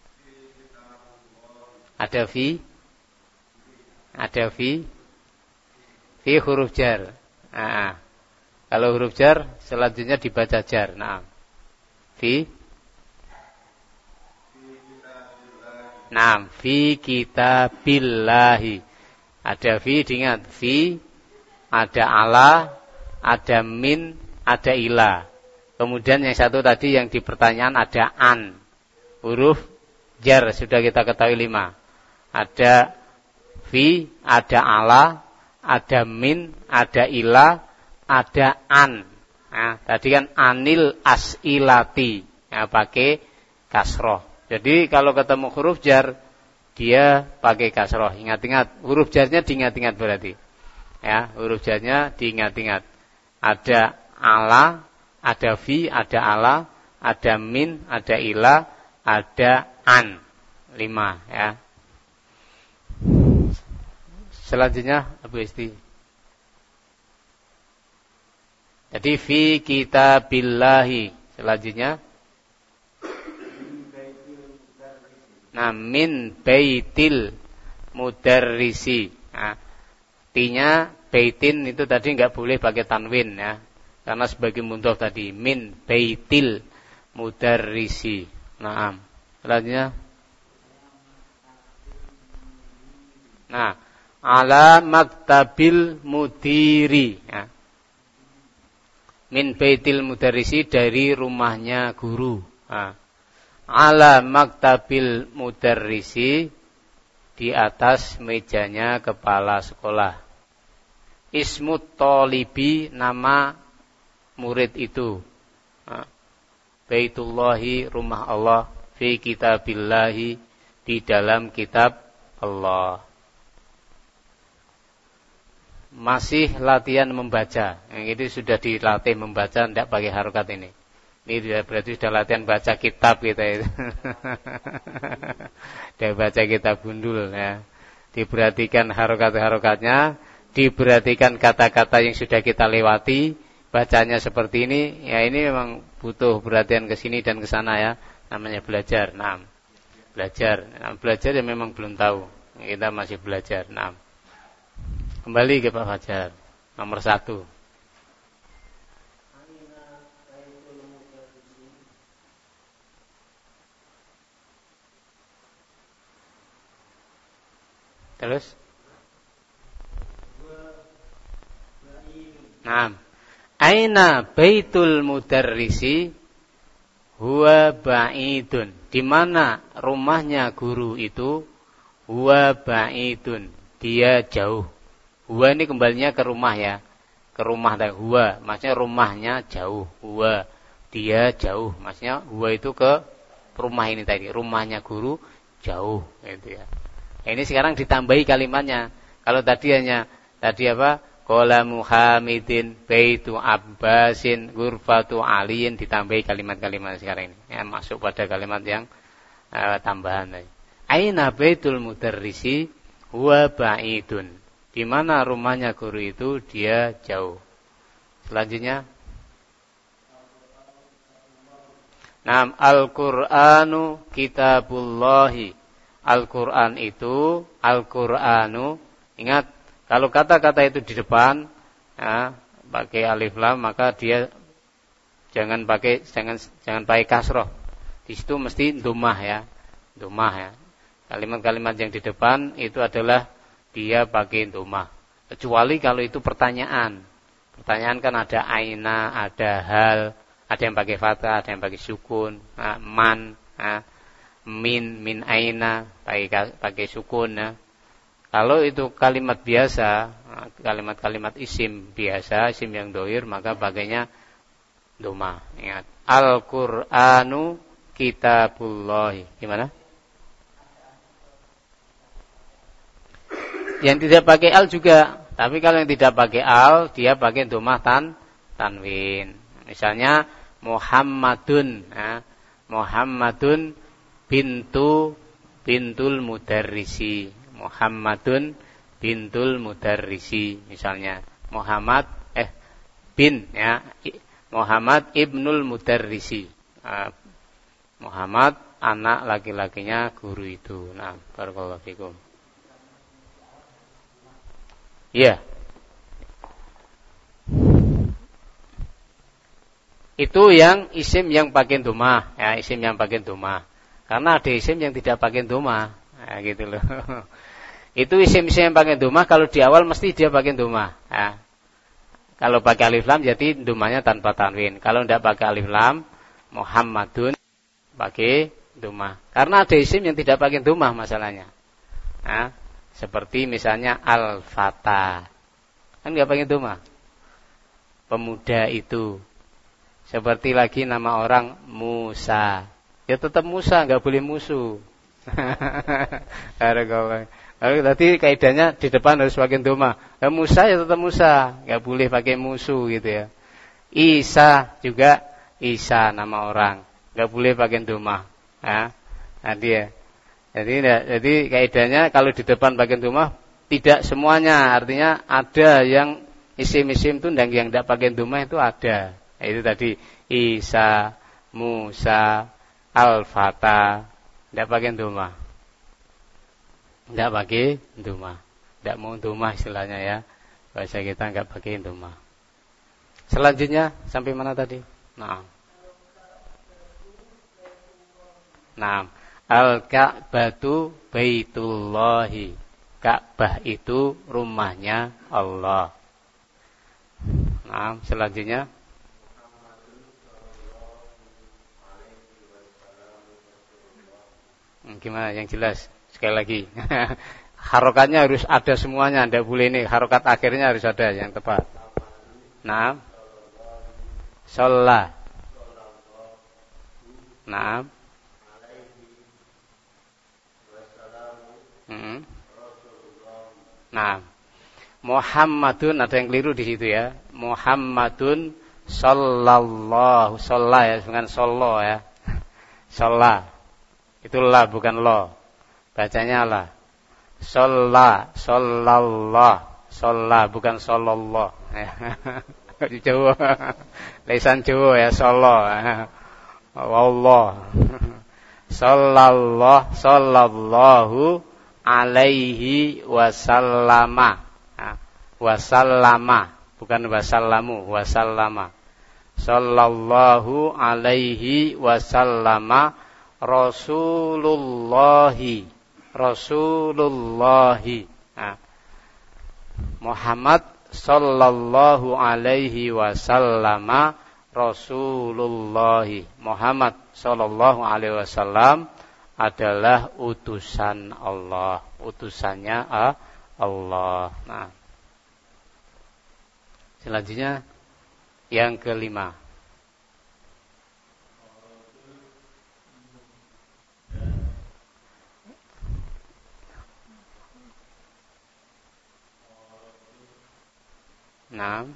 Ada fi huruf jar. Kalau huruf jar selanjutnya dibaca jar. Fi kitabillahi. Ada fi, diingat fi, ada ala, ada min, ada ila. Kemudian yang satu tadi yang di pertanyaan ada an. Huruf jar sudah kita ketahui 5. Ada fi, ada ala, ada min, ada ila, ada an. Tadi kan anil as'ilati. Pakai kasroh. Jadi kalau ketemu huruf jar, dia pakai kasroh. Ingat-ingat, huruf jarnya diingat-ingat berarti. Ya, huruf jarnya diingat-ingat. Ada ala, ada fi, ada ala, ada min, ada ila, ada an. 5 ya. Selanjutnya Abu Isti. Jadi fi kitabillahi. Selanjutnya min baitil mudarrisi. Artinya baitin itu tadi enggak boleh pakai tanwin ya. Karena sebagai mudhof tadi min baitil mudarrisi. Selanjutnya ala maktabil mudiri. Min baitil mudarrisi, dari rumahnya guru. Ala maktabil mudarrisi, di atas mejanya kepala sekolah. Ismut tolibi, nama murid itu. Baitullahi, rumah Allah. Fi kitabillahi, di dalam kitab Allah. masih latihan membaca. Yang ini sudah dilatih membaca, tidak pakai harokat ini. Ini berarti sudah latihan baca kitab kita itu. Sudah baca kitab gundul ya. Diperhatikan harokat-harokatnya, diperhatikan kata-kata yang sudah kita lewati, bacanya seperti ini. Ya ini memang butuh perhatian ke sini dan ke sana ya. Namanya belajar. Nah, belajar. Nah, belajar yang memang belum tahu. Kita masih belajar. Nah, kembali ke Pak Fajar. Nomor 1. Terus? Nah, aina baitul mudarrisi huwa ba'idun. Di mana rumahnya guru itu huwa ba'idun. Dia jauh. Huwa ini kembalinya ke rumah ya. Ke rumah dan huwa, maksudnya rumahnya jauh. Huwa, dia jauh. Maksudnya huwa itu ke rumah ini tadi. Rumahnya guru jauh gitu ya. Ini sekarang ditambahi kalimatnya. Kalau tadi hanya apa? Qala Muhammadin baitu Abbasin ghurfatu Aliin, ditambahi kalimat-kalimat sekarang ini. Ya, masuk pada kalimat yang tambahan. Aina baitul mudarrisi huwa ba'idun. Di mana rumahnya guru itu dia jauh. Selanjutnya, Naam Al-Qur'anu kitabullahi. Al-Quran itu, Al-Qur'anu, ingat kalau kata-kata itu di depan ya, pakai alif lam, maka dia jangan pakai kasroh. Di situ mesti domah ya. Domah ya. Kalimat-kalimat yang di depan itu adalah dia pakai domah. Kecuali kalau itu pertanyaan. Pertanyaan kan ada aina, ada hal, ada yang pakai fathah, ada yang pakai sukun, man, min aina pakai sukun ya. Kalau itu kalimat biasa, kalimat-kalimat isim biasa, isim yang dohir, maka pakainya doma. Ingat, Al-Qur'anu kitabullahi. Gimana? Yang tidak pakai al juga, tapi kalau yang tidak pakai al, dia pakai domah tanwin. Misalnya Muhammadun, ya. Muhammadun bintul mudarrisi. Muhammadun bintul mudarrisi misalnya. Muhammad bin ya. Muhammad ibnul mudarrisi. Muhammad anak laki-lakinya guru itu. Nah, barakallahu fikum. Iya. Itu yang isim yang pakai domah, ya, isim yang pakai domah. Karena ada isim yang tidak pakai domah, ya, gitu loh. Itu isim-isim yang pakai domah, kalau di awal mesti dia pakai domah. Ya. Kalau pakai alif lam, jadi domahnya tanpa tanwin. Kalau tidak pakai alif lam, Muhammadun pakai domah. Karena ada isim yang tidak pakai domah masalahnya. Ya. Seperti misalnya al-fata, kan nggak pakai domah. Pemuda itu. Seperti lagi nama orang Musa. Ya tetap Musa, nggak boleh musuh. Lalu tadi kaidahnya di depan harus pakai doma. Musa ya tetap Musa, nggak boleh pakai musuh gitu ya. Isa juga Isa nama orang, nggak boleh pakai doma. Ya, nah dia. Jadi kaidahnya kalau di depan pakai doma tidak semuanya, artinya ada yang isim-isim itu yang tidak pakai doma itu ada. Itu tadi Isa, Musa, Al-Fata, tidak pakai doma. Tidak pakai doma. Tidak mau doma istilahnya ya. Bahasa kita tidak pakai doma. Selanjutnya sampai mana tadi? Nah, Al-Ka'batu Baitullahi. Ka'bah itu rumahnya Allah. Nah, selanjutnya gimana yang jelas? Sekali lagi. Harokatnya harus ada semuanya, tidak boleh ini. Harokat akhirnya harus ada yang tepat. Nah, sholat. Nah, nah, Muhammadun, ada yang keliru di situ ya. Muhammadun sallallahu, shalla ya, bukan sallo ya. Shalla. Itu la bukan lo. Bacanya la. Shalla, sallallah, shalla bukan sallallah. Jawa. Lisan Jawa ya, sallo. Wallah. Sallallahu alaihi wasallama. Wasallama, bukan wasallamu, wasallama. Sallallahu alaihi wasallama Rasulullahi. Muhammad sallallahu alaihi wasallama Rasulullahi. Muhammad sallallahu alaihi wasallam adalah utusan Allah, utusannya Allah. Nah, selanjutnya yang kelima. Naam.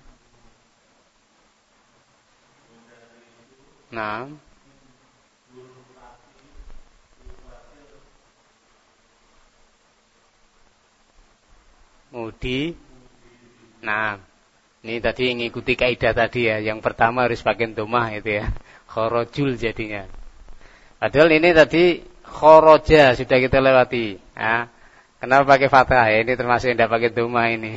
Mudi. Nah, ini tadi ngikuti kaidah tadi ya. Yang pertama harus pakai domah itu ya. Khorojul jadinya. Padahal ini tadi khoroja sudah kita lewati. Ya. Kenapa pakai fathah ya? Ini termasuk yang tidak pakai domah ini.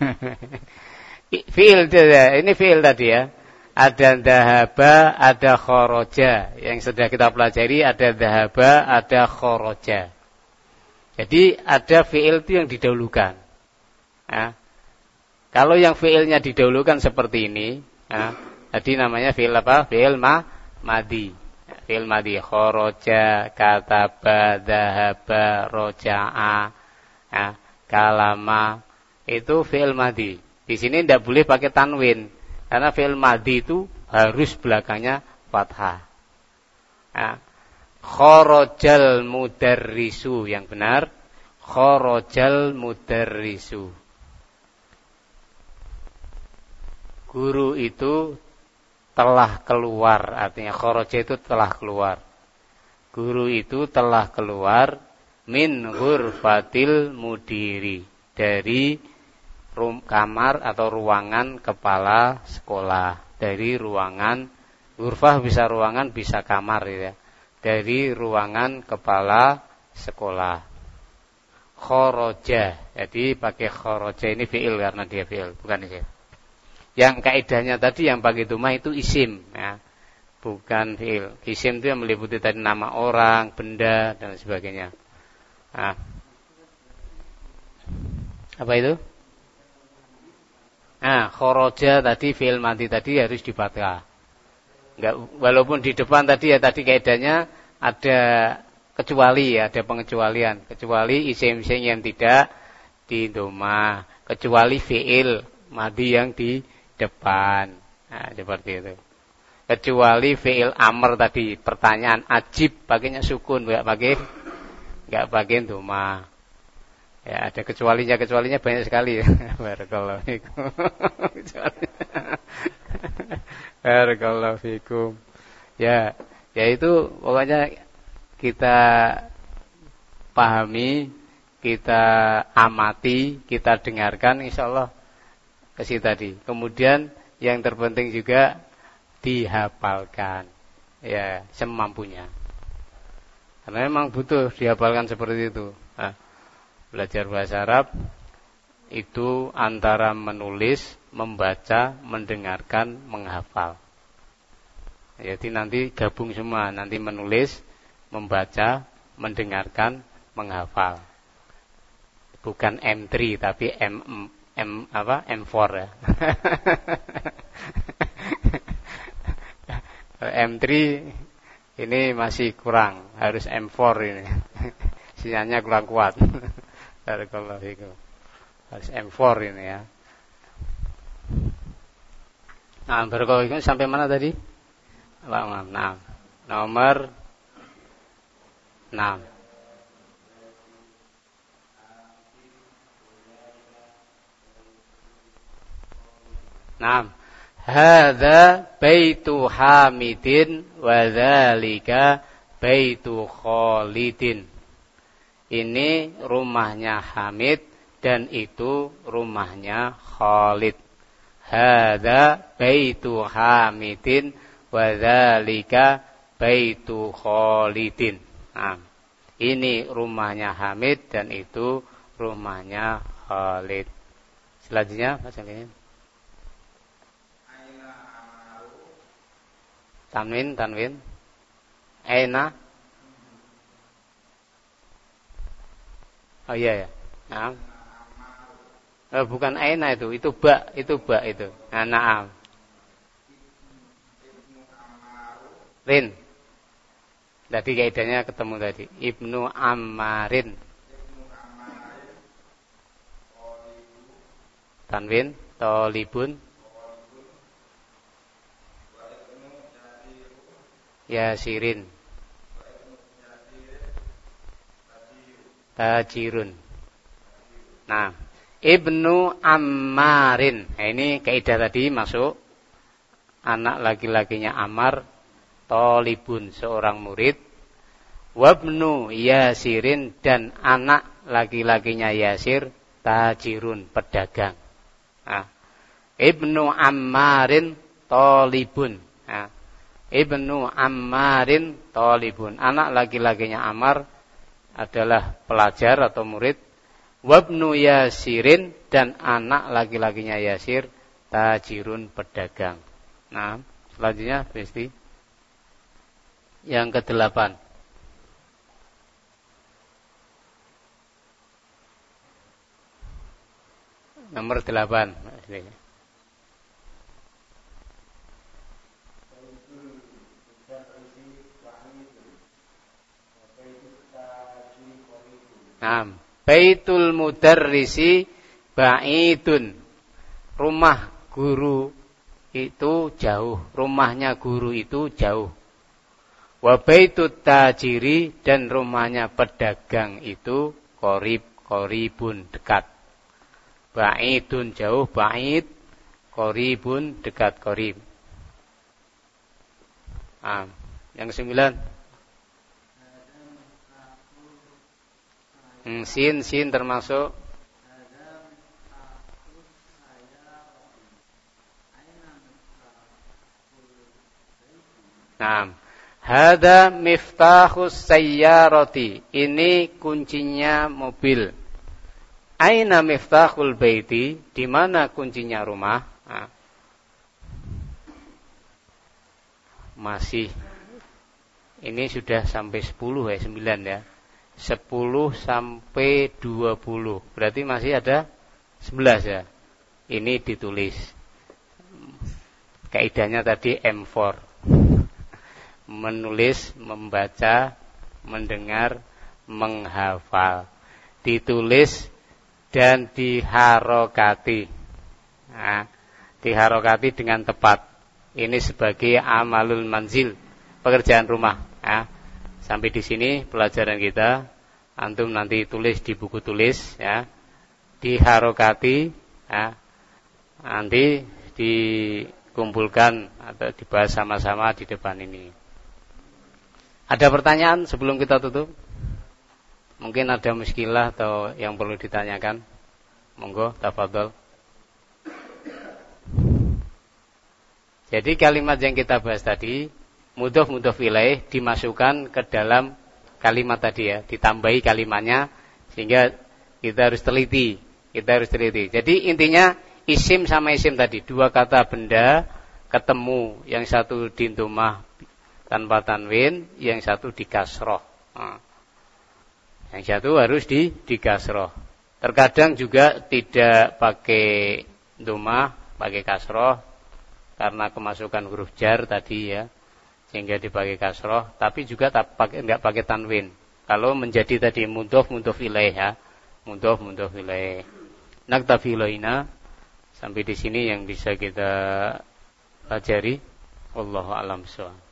Fi'il ya. Ini fi'il tadi ya. Ada dhahaba, ada khoroja. Yang sudah kita pelajari ada dhahaba, ada khoroja. Jadi ada fi'il itu yang didahulukan. Ya. Kalau yang fi'ilnya didahulukan seperti ini, ya, jadi namanya fi'il apa? Fi'il madi. Fi'il madi. Khoroja, kataba, dhahaba, roja'a, ya, kalama. Itu fi'il madi. Di sini tidak boleh pakai tanwin. Karena fi'il madi itu harus belakangnya fathah. Ya. Khorojal mudarrisu. Yang benar. Khorojal mudarrisu. Guru itu telah keluar, artinya khoroja itu telah keluar. Guru itu telah keluar min ghurfatil mudiri, dari kamar atau ruangan kepala sekolah. Dari ruangan, ghurfah bisa ruangan, bisa kamar ya. Dari ruangan kepala sekolah. Khoroja, jadi pakai khoroja ini fi'il karena dia fi'il, bukan isim. Yang kaidahnya tadi yang pakai domah itu isim ya. Bukan fi'il. Isim itu yang meliputi tadi nama orang, benda dan sebagainya. Nah. Apa itu? Nah, khoroja tadi fi'il madi tadi harus di fathah. Enggak, walaupun di depan tadi ya tadi kaidahnya ada kecuali ya, ada pengecualian. Kecuali isim-isim yang tidak di domah, kecuali fi'il madi yang di depan. Nah, seperti itu. Kecuali fi'il amr tadi, pertanyaan ajib pakainya sukun, enggak pakai dhamma. Ya, ada kecualinya banyak sekali. Barakallahu fikum. Barakallahu fikum. Ya, itu pokoknya kita pahami, kita amati, kita dengarkan, insyaallah ke situ tadi. Kemudian yang terpenting juga dihafalkan, ya semampunya. Karena memang butuh dihafalkan seperti itu. Nah, belajar bahasa Arab itu antara menulis, membaca, mendengarkan, menghafal. Jadi nanti gabung semua, nanti menulis, membaca, mendengarkan, menghafal. Bukan M3 tapi M4 ya. M3 ini masih kurang, harus M4 ini. Sinyalnya kurang kuat. Barakallahu fikum. Harus M4 ini ya. Nah, barakallahu fikum sampai mana tadi? Nah, nomor 6. Naam. Hadza baitu Hamidin wa dzalika baitu Khalidin. Ini rumahnya Hamid dan itu rumahnya Khalid. Hadza baitu Hamidin wa dzalika baitu Khalidin. Nah, ini rumahnya Hamid dan itu rumahnya Khalid. Selanjutnya Mas Alin. Tanwin. Aina. Oh iya ya. Nah. Bukan aina itu ba itu. Nah, na'am. Rin. Tadi kaidahnya ketemu tadi. Ibnu Ammarin. Tanwin, Tolibun. Yasirin. Tajirun. Nah, Ibnu Ammarin. Nah, ini kaidah tadi masuk. Anak laki-lakinya Ammar, Tolibun, seorang murid. Wabnu Yasirin, dan anak laki-lakinya Yasir, Tajirun, pedagang. Nah, Ibnu Ammarin Tolibun. Nah, Ibnu Ammarin Tolibun. Anak laki-lakinya Ammar adalah pelajar atau murid. Wabnu Yasirin, dan anak laki-lakinya Yasir, Tajirun, pedagang. Nah, selanjutnya Besti. Yang ke-8. Nomor 8. Nah, Baitul Mudarrisi ba'idun. Rumah guru itu jauh. Rumahnya guru itu jauh. Wa baitut tajiri, dan rumahnya pedagang itu qoribun, dekat. Ba'idun jauh, ba'id, qoribun dekat, qorib. Nah, yang 9. Sin termasuk. Nah, hada miftahus sayyarati. Ini kuncinya mobil. Aina miftahul baiti, di mana kuncinya rumah? Nah, masih. Ini sudah sampai 10 ya, 9 ya. 10 sampai 20. Berarti masih ada 11 ya. Ini ditulis. Kaidahnya tadi M4. Menulis, membaca, mendengar, menghafal. Ditulis dan diharokati. Nah, diharokati dengan tepat. Ini sebagai amalul manzil, pekerjaan rumah. Nah, sampai di sini pelajaran kita. Antum nanti tulis di buku tulis ya. Diharokati ya. Nanti dikumpulkan atau dibahas sama-sama di depan ini. Ada pertanyaan sebelum kita tutup? Mungkin ada muskilah atau yang perlu ditanyakan? Monggo, tafadhol. Jadi kalimat yang kita bahas tadi, mudhof ilaih, dimasukkan ke dalam kalimat tadi ya, ditambahi kalimatnya, sehingga kita harus teliti. Jadi intinya isim sama isim tadi, dua kata benda ketemu, yang satu dindomah tanpa tanwin, yang satu di kasroh. Nah, yang satu harus di kasroh. Terkadang juga tidak pakai domah, pakai kasroh, karena kemasukan huruf jar tadi ya, sehingga dipakai kasroh, tapi juga enggak pakai tanwin. Kalau menjadi tadi mudhof ilaih ya, mudhof ilaih. Naktafi ilaina, sampai di sini yang bisa kita pelajari. Wallahu a'lam bishawab.